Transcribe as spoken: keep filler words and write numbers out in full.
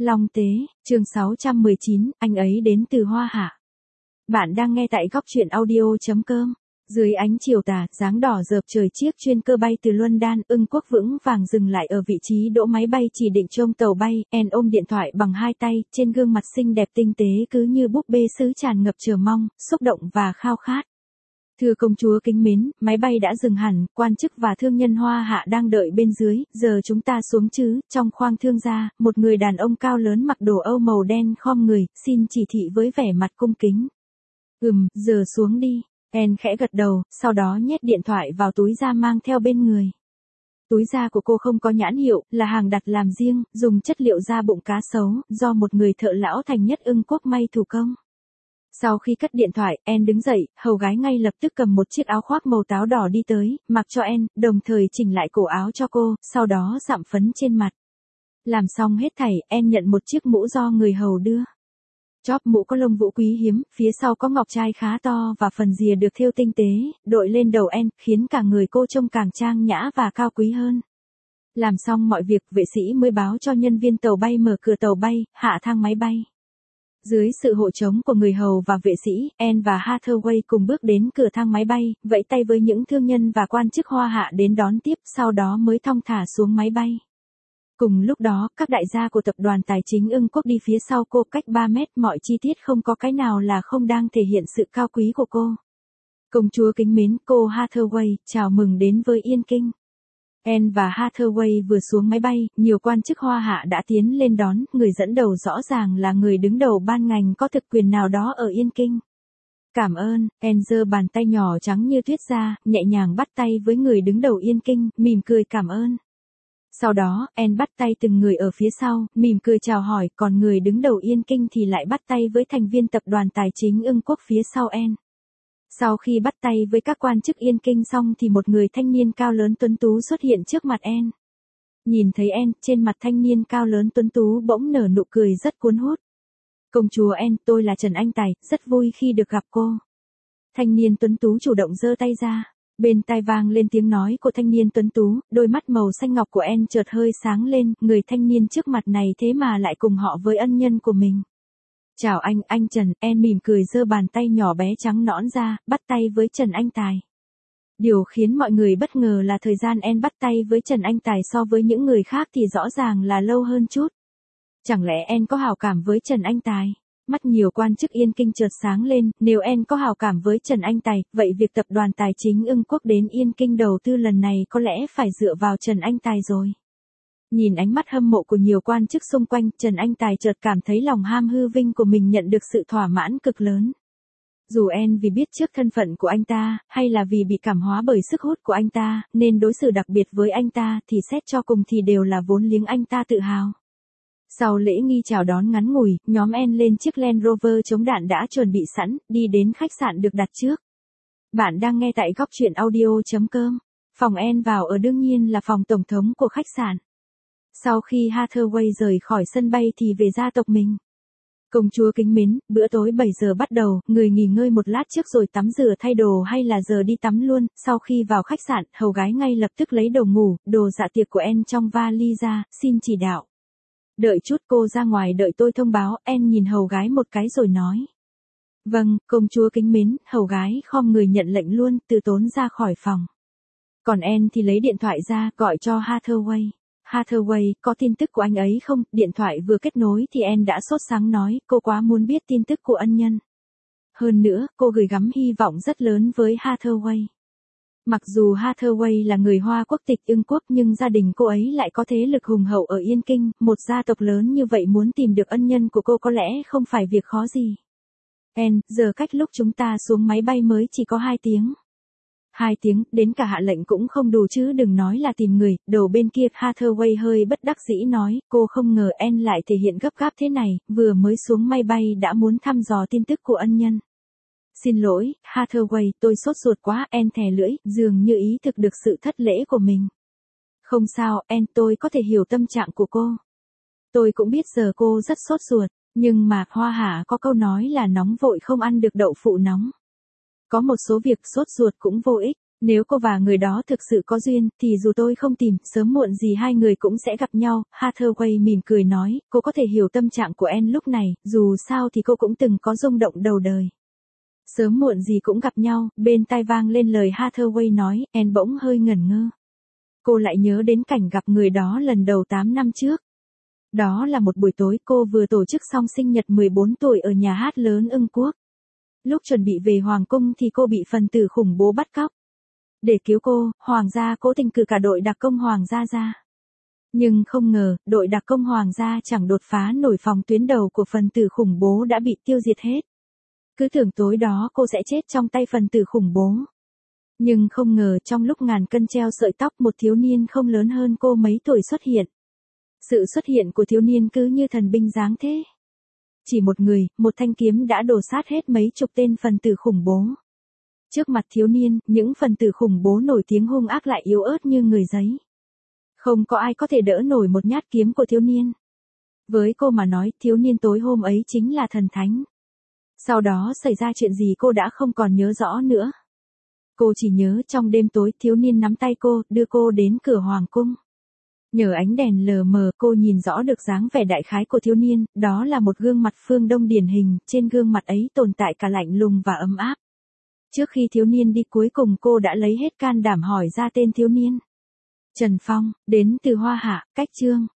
Long Tế, chương sáu trăm mười chín, anh ấy đến từ Hoa Hạ. Bạn đang nghe tại góc truyện audio chấm com. Dưới ánh chiều tà, dáng đỏ rợp trời chiếc chuyên cơ bay từ London, Ưng Quốc vững vàng dừng lại ở vị trí đỗ máy bay chỉ định trông tàu bay. En ôm điện thoại bằng hai tay, trên gương mặt xinh đẹp tinh tế cứ như búp bê sứ tràn ngập chờ mong, xúc động và khao khát. Thưa công chúa kính mến, máy bay đã dừng hẳn, quan chức và thương nhân Hoa Hạ đang đợi bên dưới, giờ chúng ta xuống chứ. Trong khoang thương gia, một người đàn ông cao lớn mặc đồ Âu màu đen khom người, xin chỉ thị với vẻ mặt cung kính. Ừm, giờ xuống đi. En khẽ gật đầu, sau đó nhét điện thoại vào túi da mang theo bên người. Túi da của cô không có nhãn hiệu, là hàng đặt làm riêng, dùng chất liệu da bụng cá sấu, do một người thợ lão thành nhất Ưng Quốc may thủ công. Sau khi cất điện thoại, En đứng dậy, hầu gái ngay lập tức cầm một chiếc áo khoác màu táo đỏ đi tới, mặc cho En, đồng thời chỉnh lại cổ áo cho cô, sau đó sạm phấn trên mặt. Làm xong hết thảy, En nhận một chiếc mũ do người hầu đưa. Chóp mũ có lông vũ quý hiếm, phía sau có ngọc trai khá to và phần rìa được thêu tinh tế, đội lên đầu En, khiến cả người cô trông càng trang nhã và cao quý hơn. Làm xong mọi việc, vệ sĩ mới báo cho nhân viên tàu bay mở cửa tàu bay, hạ thang máy bay. Dưới sự hộ trống của người hầu và vệ sĩ, En và Hathaway cùng bước đến cửa thang máy bay, vẫy tay với những thương nhân và quan chức Hoa Hạ đến đón tiếp, sau đó mới thong thả xuống máy bay. Cùng lúc đó, các đại gia của tập đoàn tài chính Ưng Quốc đi phía sau cô cách ba mét, mọi chi tiết không có cái nào là không đang thể hiện sự cao quý của cô. Công chúa kính mến, cô Hathaway, chào mừng đến với Yên Kinh. En và Hathaway vừa xuống máy bay, nhiều quan chức Hoa Hạ đã tiến lên đón, người dẫn đầu rõ ràng là người đứng đầu ban ngành có thực quyền nào đó ở Yên Kinh. Cảm ơn, En giơ bàn tay nhỏ trắng như tuyết ra, nhẹ nhàng bắt tay với người đứng đầu Yên Kinh, mỉm cười cảm ơn. Sau đó, En bắt tay từng người ở phía sau, mỉm cười chào hỏi, còn người đứng đầu Yên Kinh thì lại bắt tay với thành viên tập đoàn tài chính Ưng Quốc phía sau En. Sau khi bắt tay với các quan chức Yên Kinh xong thì một người thanh niên cao lớn tuấn tú xuất hiện trước mặt En. Nhìn thấy En, trên mặt thanh niên cao lớn tuấn tú bỗng nở nụ cười rất cuốn hút. Công chúa En, tôi là Trần Anh Tài, rất vui khi được gặp cô. Thanh niên tuấn tú chủ động giơ tay ra. Bên tai vang lên tiếng nói của thanh niên tuấn tú, đôi mắt màu xanh ngọc của En chợt hơi sáng lên, người thanh niên trước mặt này thế mà lại cùng họ với ân nhân của mình. Chào anh, anh Trần, En mỉm cười giơ bàn tay nhỏ bé trắng nõn ra, bắt tay với Trần Anh Tài. Điều khiến mọi người bất ngờ là thời gian En bắt tay với Trần Anh Tài so với những người khác thì rõ ràng là lâu hơn chút. Chẳng lẽ En có hảo cảm với Trần Anh Tài? Mắt nhiều quan chức Yên Kinh chợt sáng lên, nếu En có hảo cảm với Trần Anh Tài, vậy việc tập đoàn tài chính Ưng Quốc đến Yên Kinh đầu tư lần này có lẽ phải dựa vào Trần Anh Tài rồi. Nhìn ánh mắt hâm mộ của nhiều quan chức xung quanh, Trần Anh Tài chợt cảm thấy lòng ham hư vinh của mình nhận được sự thỏa mãn cực lớn. Dù En vì biết trước thân phận của anh ta, hay là vì bị cảm hóa bởi sức hút của anh ta, nên đối xử đặc biệt với anh ta, thì xét cho cùng thì đều là vốn liếng anh ta tự hào. Sau lễ nghi chào đón ngắn ngủi, nhóm En lên chiếc Land Rover chống đạn đã chuẩn bị sẵn, đi đến khách sạn được đặt trước. Bạn đang nghe tại góc truyện audio chấm com. Phòng En vào ở đương nhiên là phòng tổng thống của khách sạn. Sau khi Hathaway rời khỏi sân bay thì về gia tộc mình. Công chúa kính mến, bữa tối bảy giờ bắt đầu, người nghỉ ngơi một lát trước rồi tắm rửa thay đồ hay là giờ đi tắm luôn. Sau khi vào khách sạn, hầu gái ngay lập tức lấy đồ ngủ, đồ dạ tiệc của En trong vali ra, xin chỉ đạo. Đợi chút, cô ra ngoài đợi tôi thông báo. En nhìn hầu gái một cái rồi nói. Vâng, công chúa kính mến, hầu gái khom người nhận lệnh luôn, từ tốn ra khỏi phòng. Còn En thì lấy điện thoại ra, gọi cho Hathaway. Hathaway, có tin tức của anh ấy không? Điện thoại vừa kết nối thì En đã sốt sáng nói, cô quá muốn biết tin tức của ân nhân. Hơn nữa, cô gửi gắm hy vọng rất lớn với Hathaway. Mặc dù Hathaway là người Hoa quốc tịch Ưng Quốc nhưng gia đình cô ấy lại có thế lực hùng hậu ở Yên Kinh, một gia tộc lớn như vậy muốn tìm được ân nhân của cô có lẽ không phải việc khó gì. En, giờ cách lúc chúng ta xuống máy bay mới chỉ có hai tiếng. Hai tiếng, đến cả hạ lệnh cũng không đủ chứ đừng nói là tìm người. Đầu bên kia Hathaway hơi bất đắc dĩ nói, cô không ngờ En lại thể hiện gấp gáp thế này, vừa mới xuống máy bay đã muốn thăm dò tin tức của ân nhân. Xin lỗi, Hathaway, tôi sốt ruột quá. En thè lưỡi, dường như ý thực được sự thất lễ của mình. Không sao, En, tôi có thể hiểu tâm trạng của cô. Tôi cũng biết giờ cô rất sốt ruột, nhưng mà Hoa Hạ có câu nói là nóng vội không ăn được đậu phụ nóng. Có một số việc sốt ruột cũng vô ích. Nếu cô và người đó thực sự có duyên, thì dù tôi không tìm, sớm muộn gì hai người cũng sẽ gặp nhau. Hathaway mỉm cười nói, cô có thể hiểu tâm trạng của Anne lúc này, dù sao thì cô cũng từng có rung động đầu đời. Sớm muộn gì cũng gặp nhau, bên tai vang lên lời Hathaway nói, Anne bỗng hơi ngẩn ngơ. Cô lại nhớ đến cảnh gặp người đó lần đầu tám năm trước. Đó là một buổi tối cô vừa tổ chức xong sinh nhật mười bốn tuổi ở nhà hát lớn Ưng Quốc. Lúc chuẩn bị về Hoàng cung thì cô bị phần tử khủng bố bắt cóc. Để cứu cô, Hoàng gia cố tình cử cả đội đặc công Hoàng gia ra. Nhưng không ngờ, đội đặc công Hoàng gia chẳng đột phá nổi phòng tuyến đầu của phần tử khủng bố đã bị tiêu diệt hết. Cứ tưởng tối đó cô sẽ chết trong tay phần tử khủng bố. Nhưng không ngờ trong lúc ngàn cân treo sợi tóc một thiếu niên không lớn hơn cô mấy tuổi xuất hiện. Sự xuất hiện của thiếu niên cứ như thần binh giáng thế. Chỉ một người, một thanh kiếm đã đổ sát hết mấy chục tên phần tử khủng bố. Trước mặt thiếu niên, những phần tử khủng bố nổi tiếng hung ác lại yếu ớt như người giấy. Không có ai có thể đỡ nổi một nhát kiếm của thiếu niên. Với cô mà nói, thiếu niên tối hôm ấy chính là thần thánh. Sau đó xảy ra chuyện gì cô đã không còn nhớ rõ nữa. Cô chỉ nhớ trong đêm tối thiếu niên nắm tay cô, đưa cô đến cửa hoàng cung. Nhờ ánh đèn lờ mờ cô nhìn rõ được dáng vẻ đại khái của thiếu niên, đó là một gương mặt phương Đông điển hình, trên gương mặt ấy tồn tại cả lạnh lùng và ấm áp. Trước khi thiếu niên đi cuối cùng cô đã lấy hết can đảm hỏi ra tên thiếu niên. Trần Phong, đến từ Hoa Hạ, cách chương.